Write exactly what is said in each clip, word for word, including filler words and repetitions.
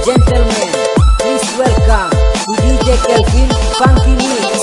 gentlemen, please welcome to D J Kelvin Funky Mix.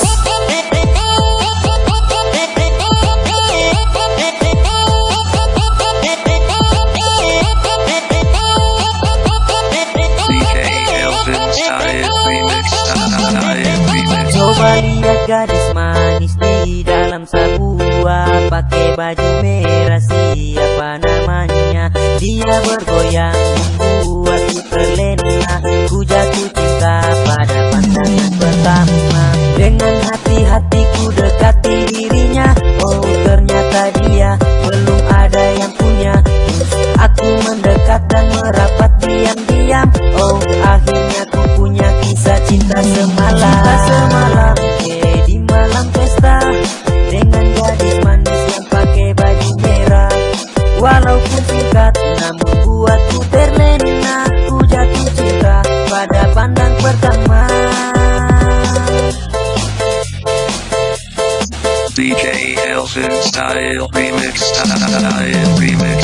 Coba lihat gadis manis di dalam sebuah pakai baju merah, siapa namanya? Dia bergoyang membuatku terlena. Ku jatuh cinta pada pandangan pertama. Dengan hati-hatiku dekati dirinya. Oh, ternyata dia belum ada yang punya. Aku mendekat dan merapat diam-diam. Oh, akhirnya ku punya kisah cinta semalam. Cinta semalam, eh, di malam pesta dengan gadis manis yang pakai baju merah. Walaupun singkat, namun buatku terlena. Ku jatuh cinta pada pandang pertama. D J Kelvin Style Remix, Style Remix.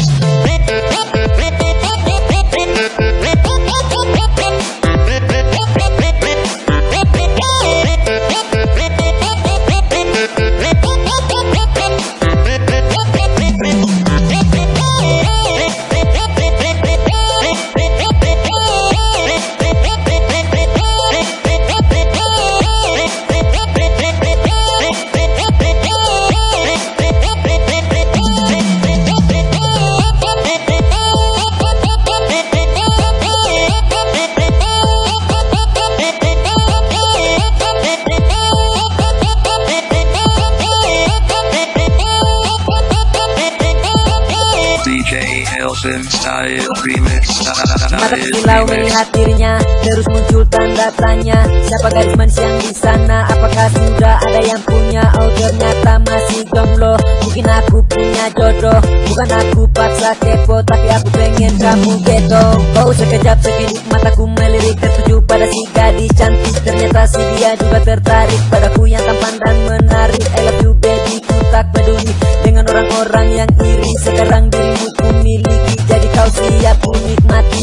Style Remix, Mata silau melihat dirinya, terus muncul tanda tanya. Siapa gadis manis yang di sana? Apakah sudah ada yang punya? Oh, ternyata masih jomblo. Mungkin aku punya jodoh. Bukan aku paksa kepo, tapi aku pengen kamu geto. Oh, sekejap sekedip mataku melirik, tertuju pada si gadis cantik. Ternyata si dia juga tertarik padaku yang tampan dan menarik. I love you baby, ku tak peduli dengan orang-orang yang iri. Sekarang dirimu ku miliki, jadi kau siap ku nikmati.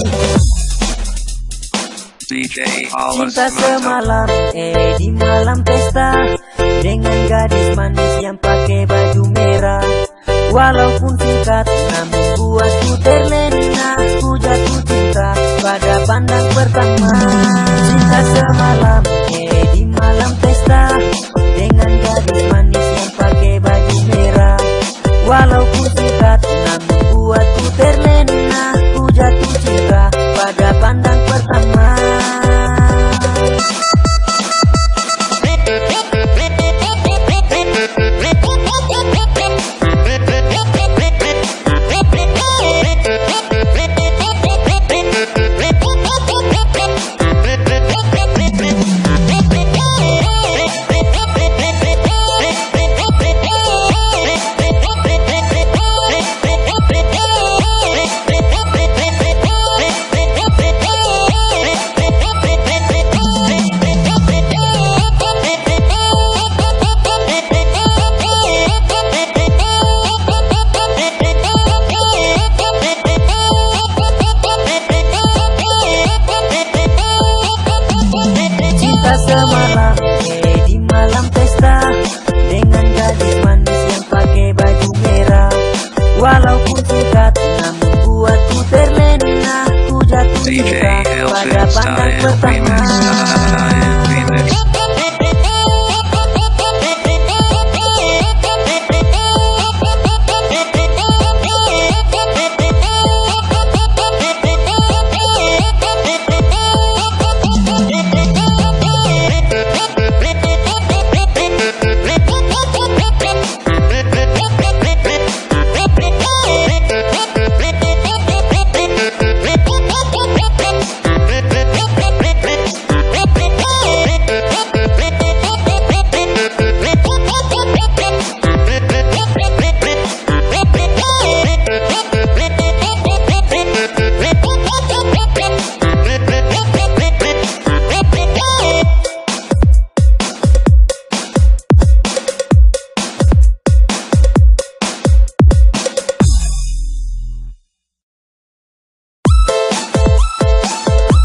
D J Cinta semalam, eh di malam pesta dengan gadis manis yang pakai baju merah. Walaupun singkat, namun buatku terlena. Ku jatuh cinta pada pandang pertama. Cinta semalam, eh di malam pesta dengan gadis manis yang pakai baju merah. Walaupun singkat, namun buatku terlena. Ku jatuh cinta pada pandang pertama. Semalam, eh di malam pesta dengan gadis manis yang pakai baju merah. Walaupun singkat, namun buatku terlena. Ku jatuh cinta pada pandang pertama.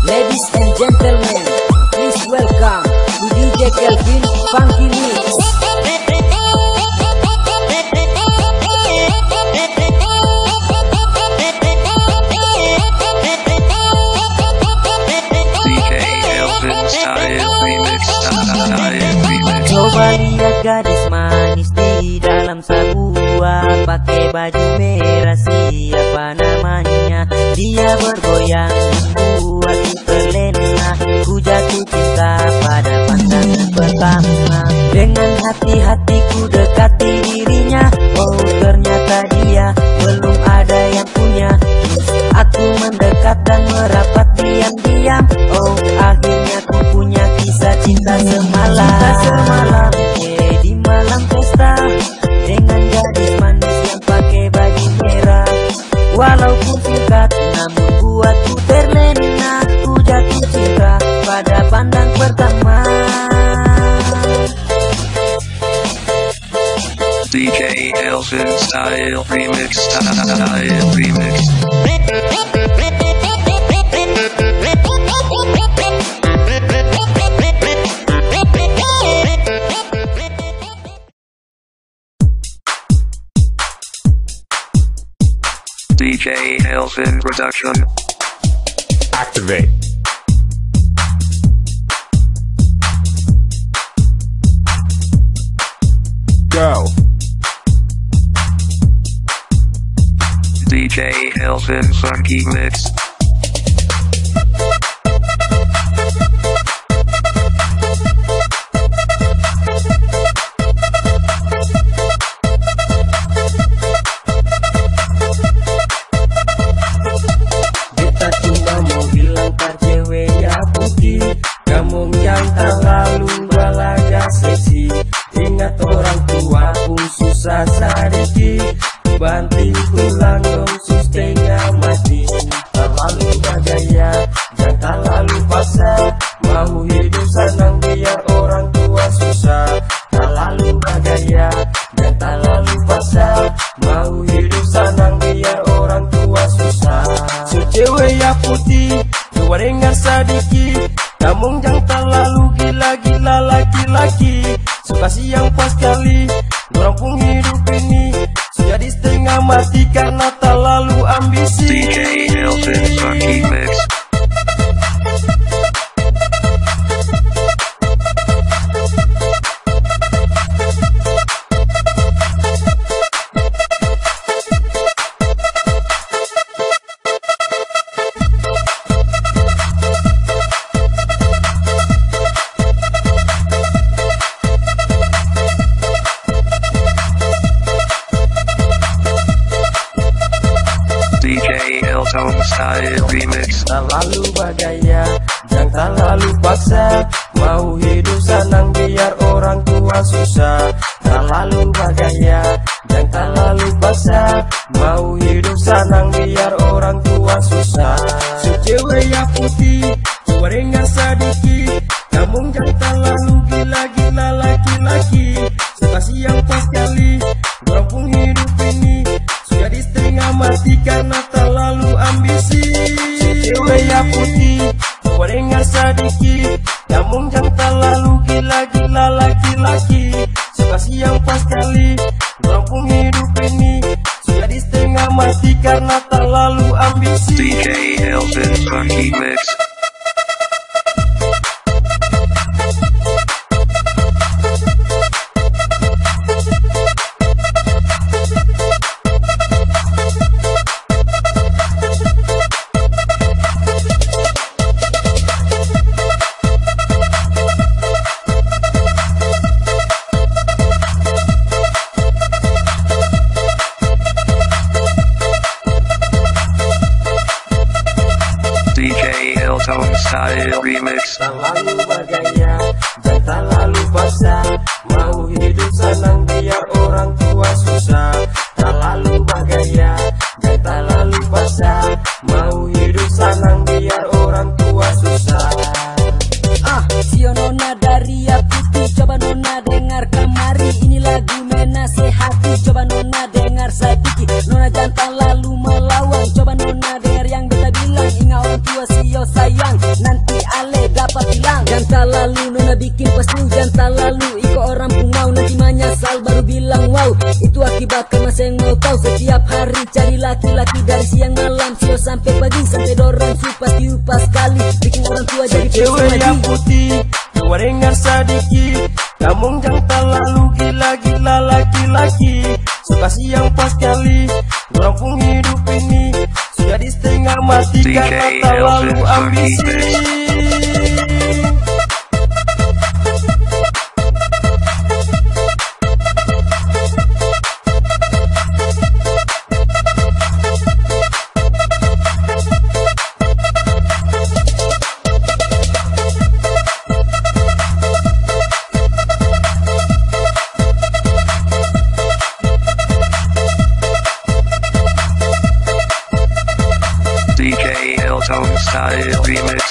Ladies and gentlemen, please welcome to D J Kelvin Funky Mix. Coba lihat gadis manis di dalam sebuah, pakai baju merah, siapa namanya? Dia bergoyang membuatku terlena, ku jatuh cinta pada pandangan pertama. Dengan hati-hati ku dekati dirinya, oh ternyata dia belum ada yang punya. Aku mendekat dan merapat diam-diam, oh akhirnya ku punya kisah cinta semalam. Cinta semalam, eh, di malam pesta dengan gadis manis yang pakai baju merah. Walaupun singkat namun buatku terlena, ku jatuh cinta pada pandang pertama. D J Kelvin Style Remix, Style Remix. D J Kelvin Production. Activate. Go. D J Kelvin Funky Mix. Kita cuma mau bilang par cewek ya putih, kamu yang terlalu balaga seksi. Ingat orang tua pun susah sedikit, banting tulang dong sustennya mati. Terlalu bergaya, jangan terlalu paksa, mau hidup senang biar orang tua susah. Terlalu bergaya, jangan terlalu paksa, mau hidup senang biar orang tua susah. So cewek ya putih, coba dengar sedikit, namun jangan terlalu gila-gila laki-laki. Suka siang pas kali, orang pun hidup ini jadi setengah mati karena terlalu ambisi. D J Kelvin Funky Mix. D J Elton Style Remix. Terlalu bergaya, jangan terlalu paksa, mau hidup senang biar orang tua susah. Terlalu bergaya, jangan terlalu paksa, mau hidup senang biar orang tua susah. So cewek ya putih, coba dengar sedikit, namun jangan terlalu gila-gila laki-laki. Suka siang pas kali, orang pun hidup ini jadi setengah mati karena terlalu ambisi. Cewek ya putih, coba dengar sedikit, namun jangan terlalu gila-gila laki-laki. Suka siang pas kali, orang pun hidup ini jadi setengah mati karena terlalu ambisi. D J Elton Funky Mix. D J Elton Style Remix. Terlalu bergaya, jangan terlalu paksa, mau hidup senang biar orang tua susah. Terlalu bergaya, jangan terlalu paksa, mau hidup senang biar orang tua susah. Ah, Sio Nona dari ya putih, coba Nona dengar kemari, ini lagu menasehati. Coba Nona dengar sedikit, Nona jangan lalu melawang. Coba Nona dengar yang beta bilang, ingat orang tua Sio sayang. Nah bikin pas hujan tak lalu. Iko orang pun mau nanti menyesal baru bilang wow. Itu akibat karena saya yang mau tahu. Setiap hari cari laki-laki dari siang malam, sio sampai pagi, sampai dorong supas diupas kali, bikin orang tua jadi cewek yang putih, gorengan sedikit, namun jangan terlalu gila-gila laki-laki. Suka siang pas kali, orang pun hidup ini sudah di setengah mati karena terlalu ambisi. D J Eltone Style Remix.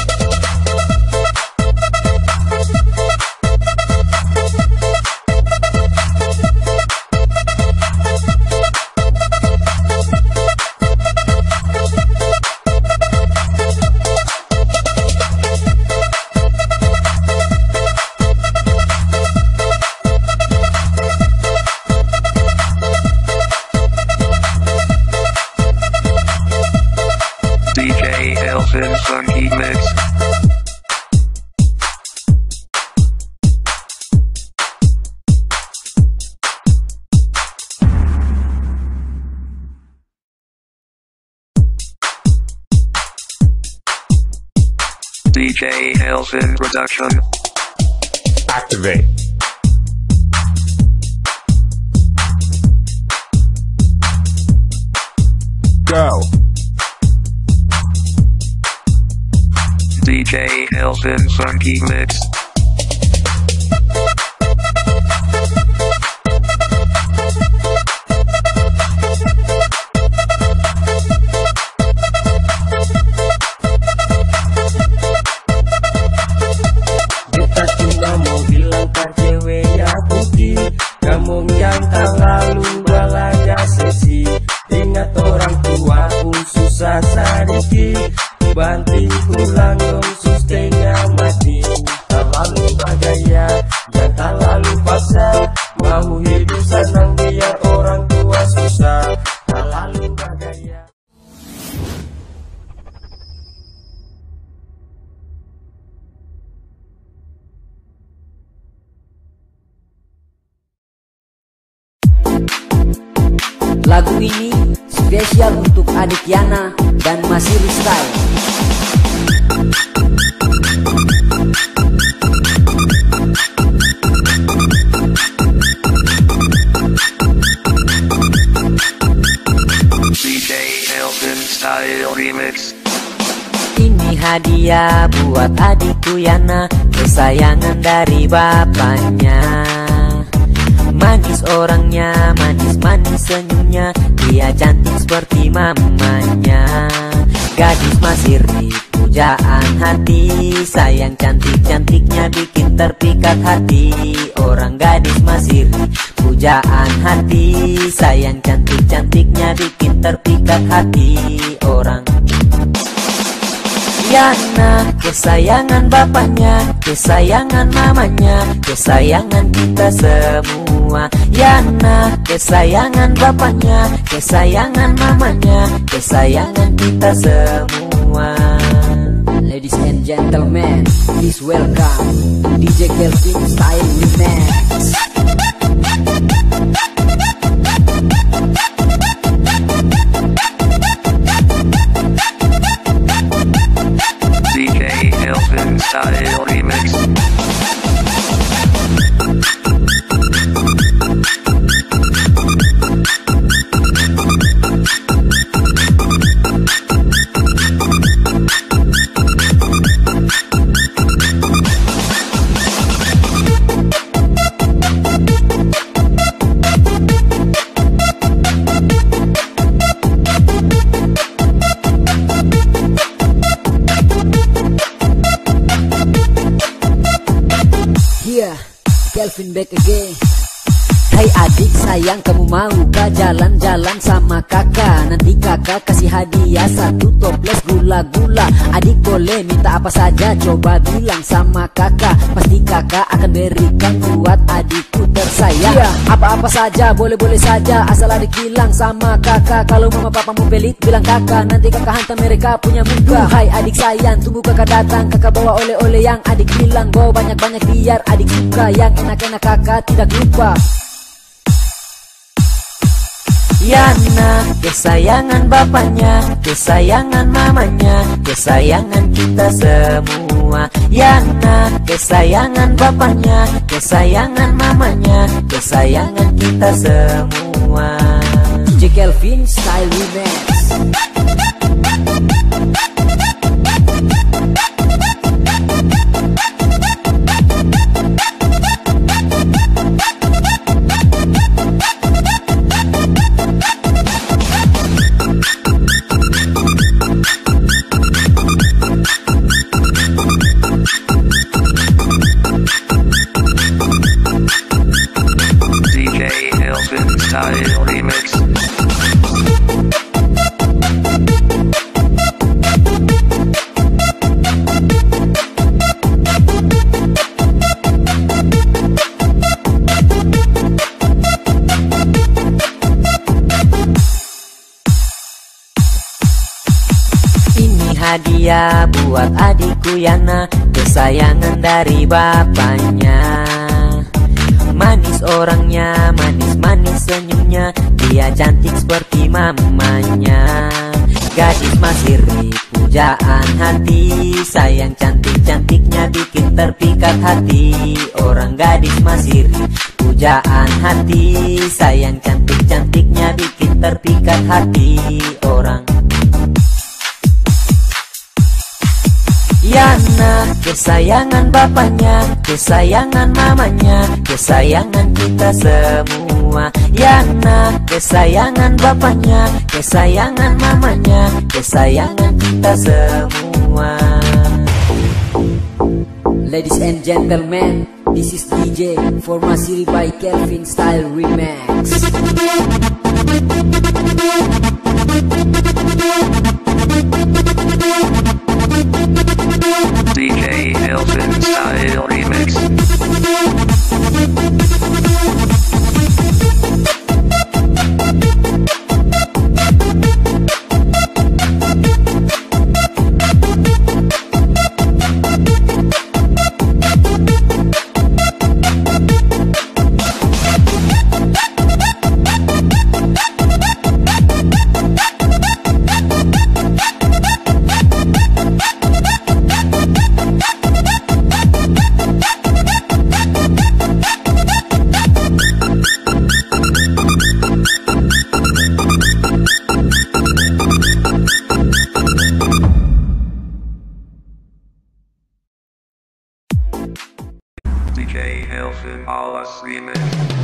D J Elton Funky Mix. D J Elton Production. Activate. Go. D J Elton Funky Mix. Beta cuma mau bilang kan cewek yang putih, kamu yang terlalu balaga sesi. Ingat orang tua pun susah sedikit, banting pulang dong setengah mati. Terlalu bergaya dan terlalu paksa, mau hidup senang biar orang tua susah. Terlalu bergaya. Lagu ini spesial untuk adik Yana dan Masih Style. D J Elton Style Remix. Ini hadiah buat adikku Yana, kesayangan dari bapaknya. Manis orangnya, manis-manis senyumnya, dia cantik seperti mamanya. Gadis masih pujaan hati, sayang cantik-cantiknya bikin terpikat hati. Orang gadis masih pujaan hati, sayang cantik-cantiknya bikin terpikat hati orang. Yana, kesayangan bapaknya, kesayangan mamanya, kesayangan kita semua. Yana, kesayangan bapaknya, kesayangan mamanya, kesayangan kita semua. Ladies and gentlemen, please welcome D J Kelvin Style Remix. D J Elton Style Remix. Kelvin back again. Hai adik sayang, kamu mau gak jalan-jalan sama kakak? Nanti kakak kasih hadiah satu toples gula-gula. Adik boleh minta apa saja, coba bilang sama kakak. Pasti kakak akan berikan buat adikku tersayang. Iya, apa-apa saja, boleh-boleh saja, asal adik bilang sama kakak. Kalau mama papamu pelit, bilang kakak, nanti kakak hantam mereka punya muka. Hai adik sayang, tunggu kakak datang. Kakak bawa oleh-oleh yang adik bilang, bawa banyak-banyak biar adik suka. Yang enak-enak kakak tidak lupa. Yana, kesayangan bapaknya, kesayangan mamanya, kesayangan kita semua. Yana, kesayangan bapaknya, kesayangan mamanya, kesayangan kita semua. D J Kelvin Style Remix. D J Kelvin Style Remix. Ini hadiah buat adikku Yana, kesayangan dari bapaknya. Manis orangnya, manis-manis senyumnya, dia cantik seperti mamanya. Gadis Masiri, pujaan hati, sayang cantik-cantiknya bikin terpikat hati. Orang gadis Masiri, pujaan hati, sayang cantik-cantiknya bikin terpikat hati orang. Yana, kesayangan bapaknya, kesayangan mamanya, kesayangan kita semua. Yana, kesayangan bapaknya, kesayangan mamanya, kesayangan kita semua. Ladies and gentlemen, this is D J for Masiri by Kelvin Style Remix. D J Kelvin Style Remix. D J Kelvin Alas Remix.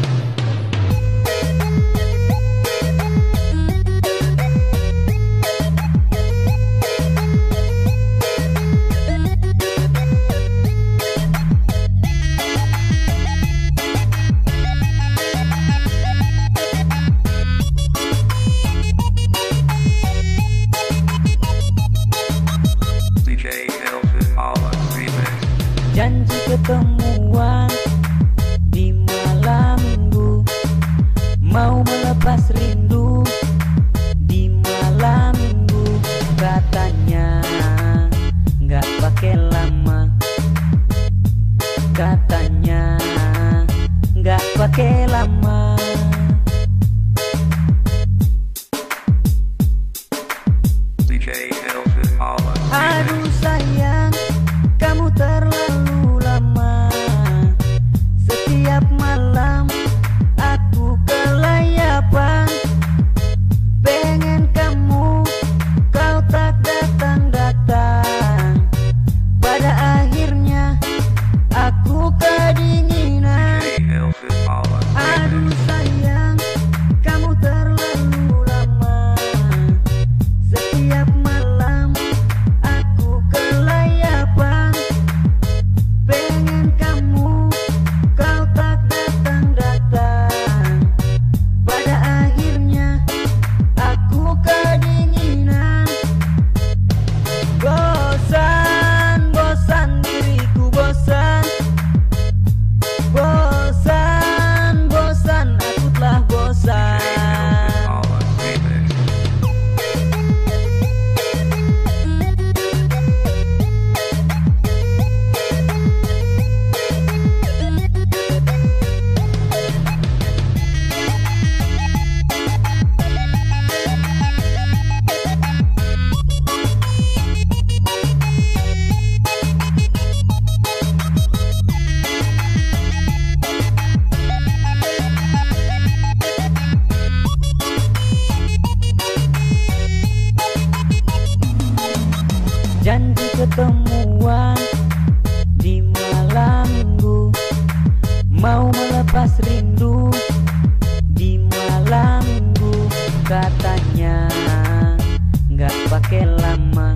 D J Kelvin Alas Remix. Janji ketemuan di malam minggu, mau melepas rindu di malam minggu. Katanya nggak pakai lama, katanya nggak pakai lama. D J Kelvin Alas Aduh Remix. sayang, kamu terlalu lama. Setiap malam aku kelayapan, pengen kamu, kau tak datang-datang. Pada akhirnya aku kedinginan. D J Kelvin Alas Aduh Remix. sayang, kamu terlalu lama. Setiap malam aku ketemuan di malam minggu, mau melepas rindu di malam minggu. Katanya nggak pakai lama,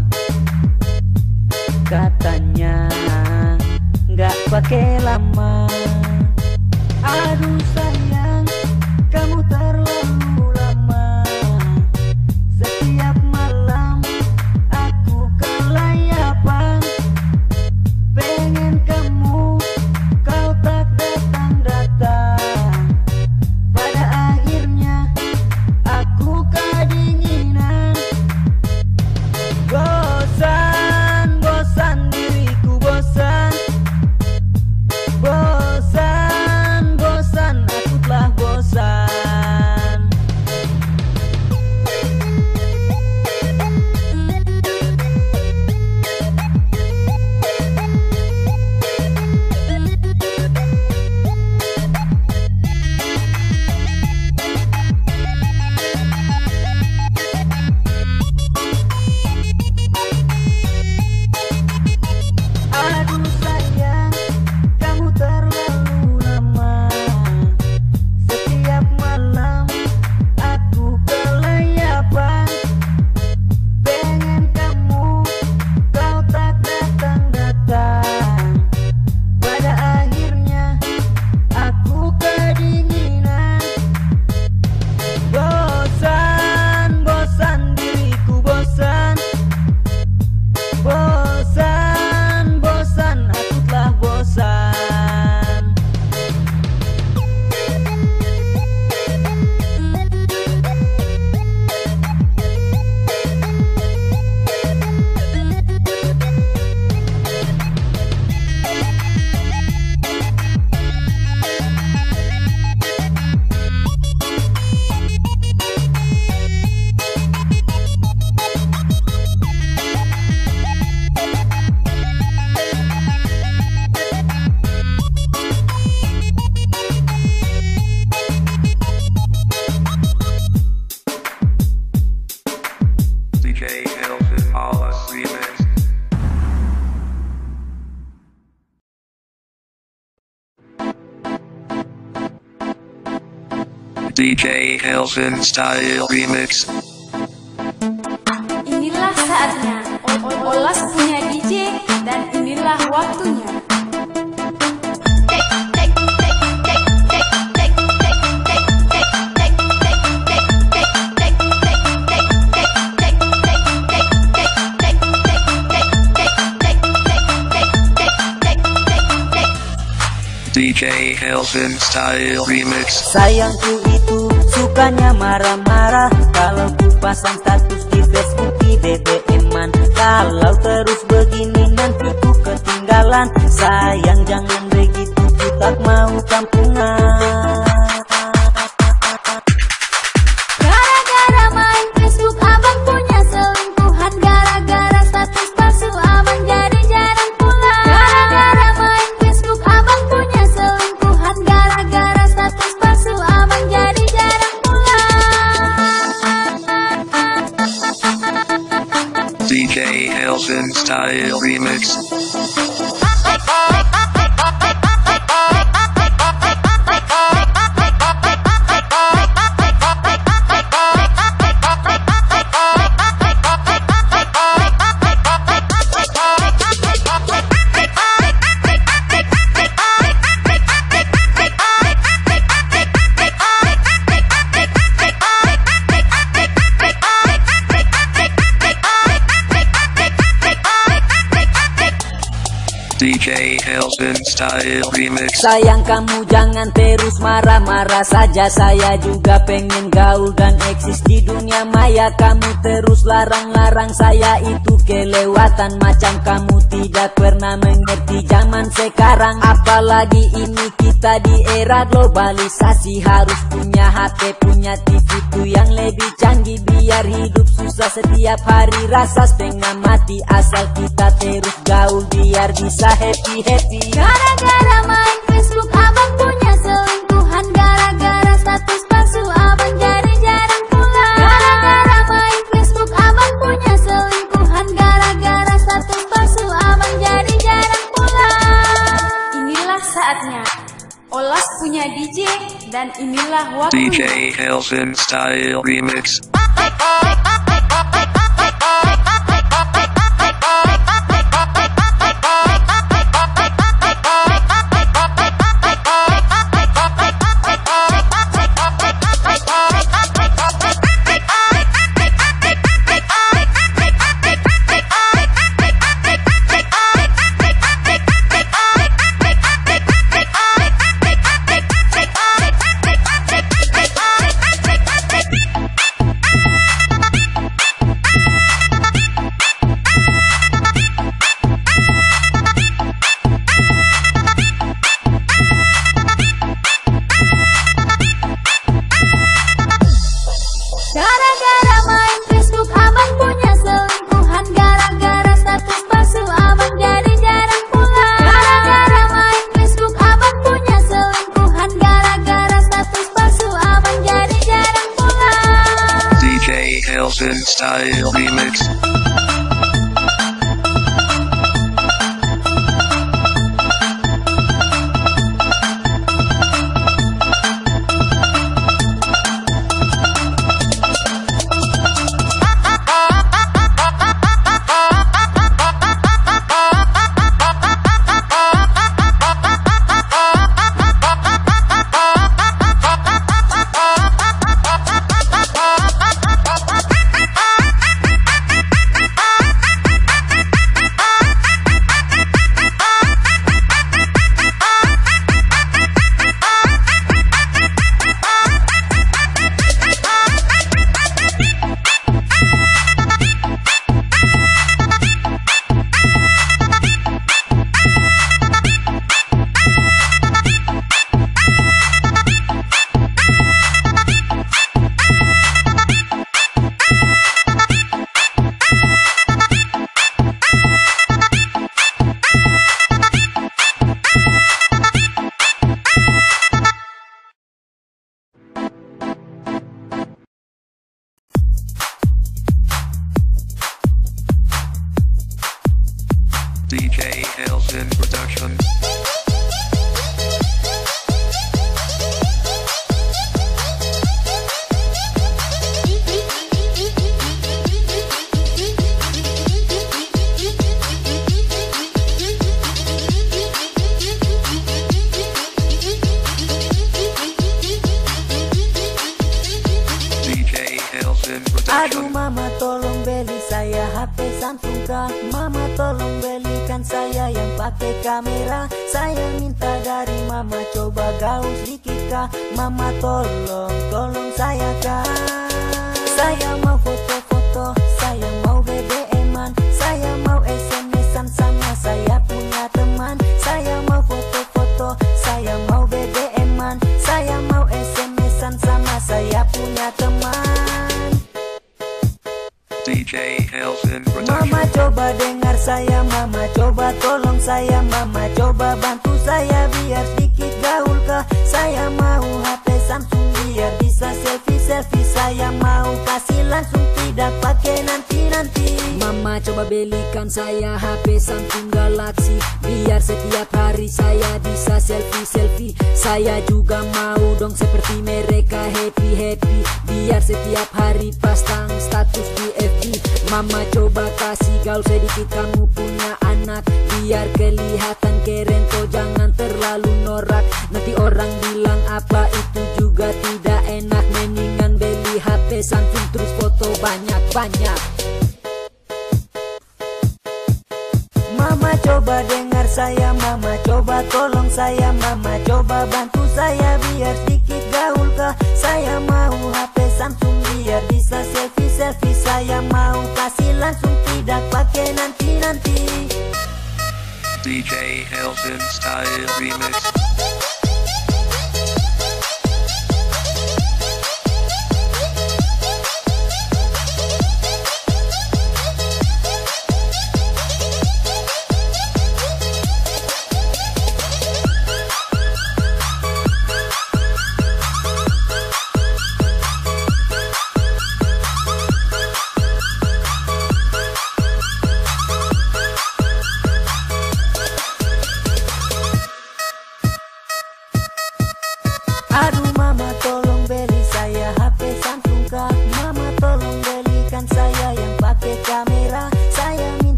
katanya nggak pakai lama. Aduh sayang, kamu terlalu lama. Setiap malam aku kelayapan, pengen kamu, kau tak datang-datang. Pada akhirnya aku kedinginan. Bosan, bosan diriku bosan. Bosan, bosan, aku telah bosan. Aduh sayang, kamu terlalu lama. Setiap malam aku kelayapan, pengen kamu, kau tak datang-datang. Pada akhirnya aku kedinginan. Bosan, bosan diriku bosan. Bosan, bosan, aku telah bosan. D J Elvin Hollis Remix. D J Elvin Style Remix. Inilah saatnya Olas punya D J dan inilah waktunya. D J Elvin Style Remix. Sayangku itu sukanya marah-marah kalau ku pasang status di Facebook di B B M-an. Kalau terus begini nanti ku ketinggalan. Sayang jangan begitu, ku tak mau kampungan. Gara-gara main Facebook abang punya selingkuhan. Gara-gara status palsu abang jadi jarang pulang. Gara-gara main Facebook abang punya selingkuhan. Gara-gara status palsu abang jadi jarang pulang. D J Elvin Style Remix. D J Elvin Style Remix. Sayang kamu jangan terus marah-marah saja. Saya juga pengen gaul dan eksis di dunia maya. Kamu terus larang-larang saya, itu kelewatan. Macam kamu tidak pernah mengerti zaman sekarang. Apalagi ini kita di era globalisasi. Harus punya H P, punya T V tuh yang lebih canggih. Biar hidup susah setiap hari rasa setengah mati. Asal kita terus gaul biar bisa happy-happy. Gara-gara main Facebook abang punya selingkuhan. Gara-gara status palsu abang jadi jarang pulang. Gara-gara main Facebook abang punya selingkuhan. Gara-gara status palsu inilah D waktu. J Elvin Style Remix. Gara-gara main Facebook abang punya selingkuhan, gara-gara status palsu abang jadi jarang pulang. Gara-gara main Facebook abang punya selingkuhan, gara-gara status palsu abang jadi jarang pulang. D J Elvin Style Remix. D J Elvin Production. D J Elvin Aduh Production. mama tolong beli saya H P Samsung kah. Mama tolong belikan saya yang pakai kamera. Saya minta dari mama coba gaul sedikit kah. Mama tolong, tolong saya kah. Saya mau foto-foto, saya mau B B M-an, saya mau S M S-an sama saya punya teman. Saya mau foto-foto, saya mau B B M-an, saya mau S M S-an sama saya punya teman. D J Elvin Mama Production. coba dengar saya, mama coba tolong saya, mama coba bantu saya biar sedikit gaul kah. Saya mau H P Samsung biar bisa selfie-selfie. Saya mau kasih langsung, tidak pakai nanti-nanti. Mama coba belikan saya H P Samsung Galaxy, biar setiap hari saya bisa selfie-selfie. Saya juga mau dong seperti mereka happy-happy, biar setiap hari pasang status di F B. Mama coba kasih gaul sedikit kamu punya anak, biar kelihatan keren kok jangan terlalu norak. Nanti orang bilang apa itu juga tidak enak. Mendingan beli H P Samsung terus foto banyak-banyak. Mama coba dengar saya, mama coba tolong saya, mama coba bantu saya biar sedikit gaul kah. Saya mau H P Samsung biar bisa selfie-selfie. Saya mau kasih langsung, tidak pakai nanti-nanti. D J Elvin Style Remix.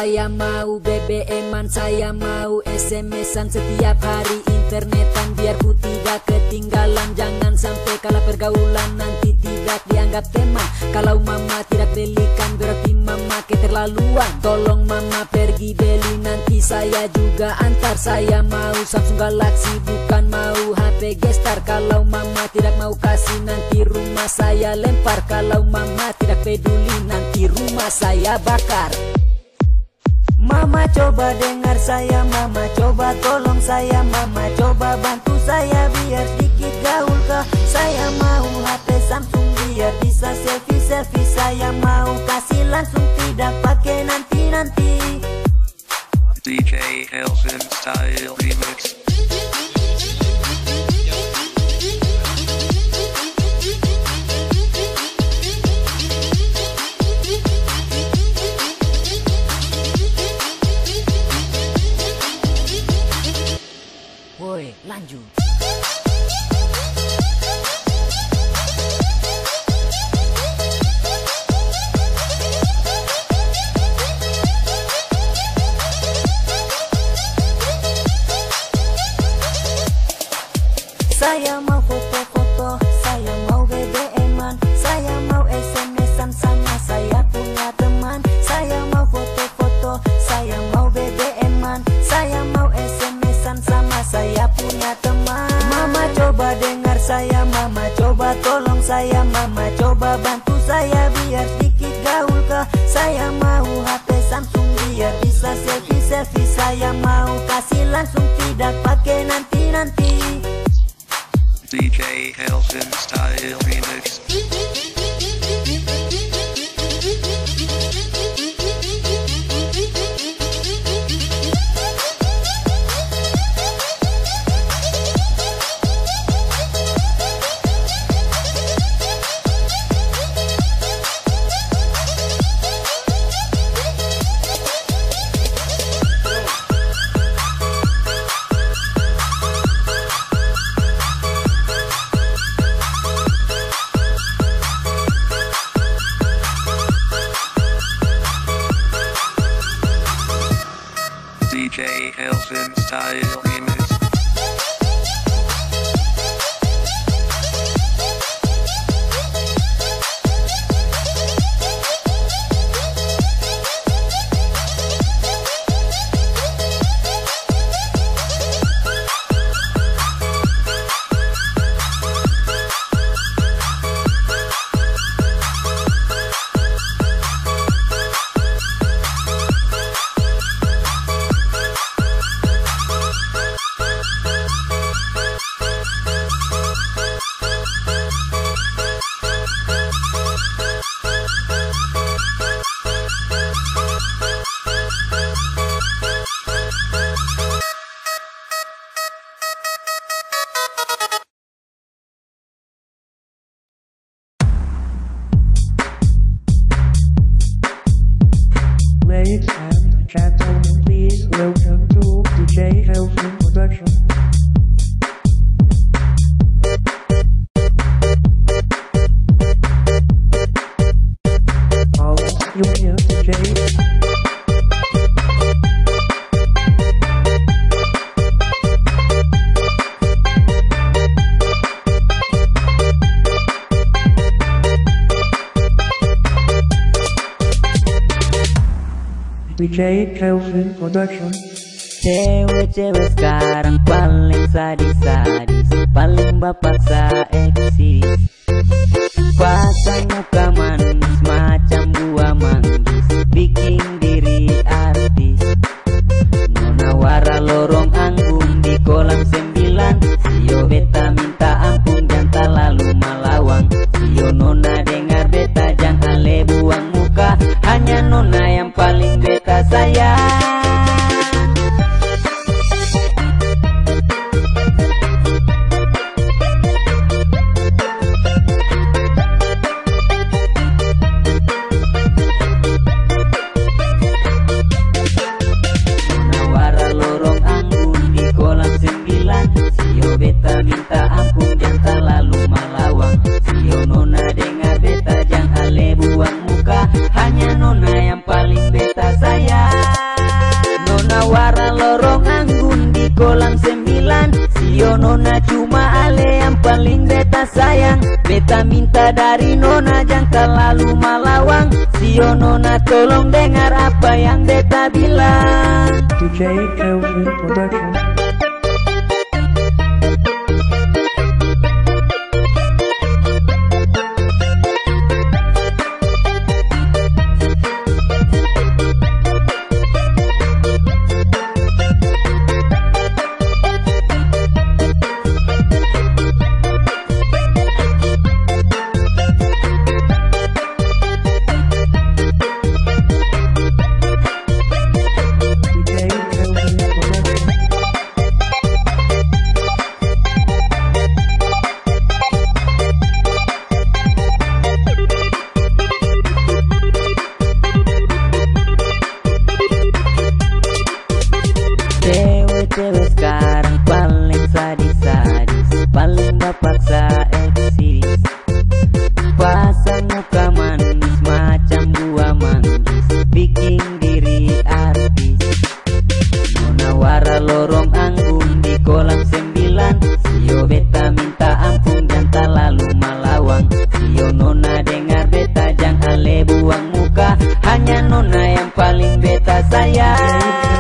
saya mau B B M-an, saya mau S M S-an setiap hari, internetan biar ku tidak ketinggalan. Jangan sampai kalah pergaulan, nanti tidak dianggap teman. Kalau mama tidak belikan berarti mama keterlaluan. Tolong mama pergi beli, nanti saya juga antar. Saya mau Samsung Galaxy, bukan mau H P Gestar. Kalau mama tidak mau kasih, nanti rumah saya lempar. Kalau mama tidak peduli, nanti rumah saya bakar. Mama coba dengar saya, mama coba tolong saya, mama coba bantu saya biar sedikit gaul ke. Saya mau H P Samsung biar bisa selfie-selfie. Saya mau kasih langsung, tidak pakai nanti-nanti. D J Elson Style Remix. Woi, lanjut. Saya mau foto-foto, saya mau B B M-an, saya mau S M S-an sama saya punya teman. Saya mau foto-foto, saya mau B B M-an, saya mau S M S-an sama saya punya teman. Mama coba dengar saya, mama coba tolong saya, mama coba bantu saya biar sedikit gaul ke. Saya mau H P Samsung biar bisa selfie-selfie. Saya mau kasih langsung, tidak pakai nanti-nanti. D J Elson Style Remix. D J Elson Style Remix. Ladies and gentlemen, please welcome to D J Elson Production. All you hear D J. D J Elson Production. Cewek-cewek sekarang paling sadis-sadis, paling bapaksa eksis. Pasang muka manis macam buah manggis, bikin diri artis. Nona wara lorong anggung di kolam sembilan. Sio beta minta ampun jangan lalu malawang. Sio nona dengar beta jangan ale buang muka. Hanya nona yang paling beta sayang. Beta minta ampun jangan lalu malawang. Sio nona dengar beta jangan ale buang muka. Hanya nona yang paling beta sayang. kolam sembilan. Sio nona cuma ale yang paling beta sayang. Beta minta dari nona jangan terlalu malawang. Sio nona tolong dengar apa yang beta bilang. D J Elvin Production. Cewek-cewek sekarang paling sadis-sadis, paling dapaksa eksis. Pasang muka manis macam buah manggis, bikin diri artis. Nona wara lorong anggun di kolam sembilan. Sio beta minta ampun dan tak lalu malawang. Sio nona dengar beta jangan ale buang muka. Hanya nona yang paling beta sayang.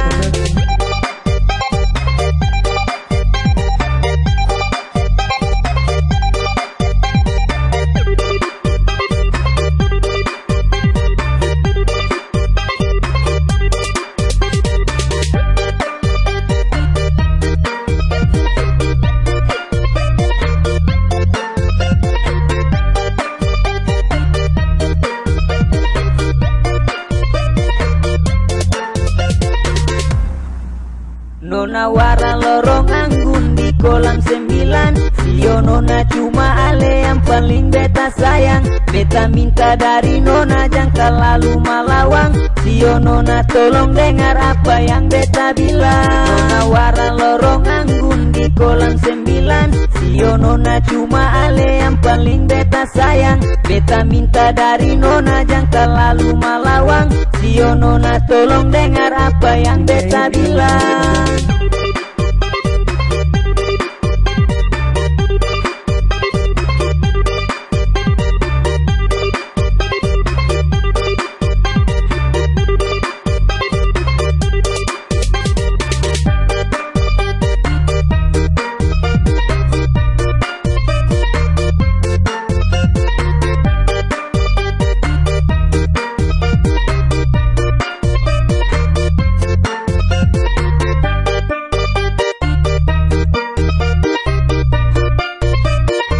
Nona wara lorong anggun di kolam sembilan. Sio nona cuma ale yang paling beta sayang. Beta minta dari nona jangan terlalu malawang. Sio nona tolong dengar apa yang beta bilang. Nona wara lorong anggun di kolam sembilan. Sio nona cuma ale yang paling beta sayang. Beta minta dari nona jangan terlalu malawang. Sio nona tolong dengar apa yang beta bilang.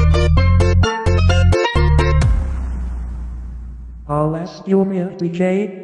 All last you D J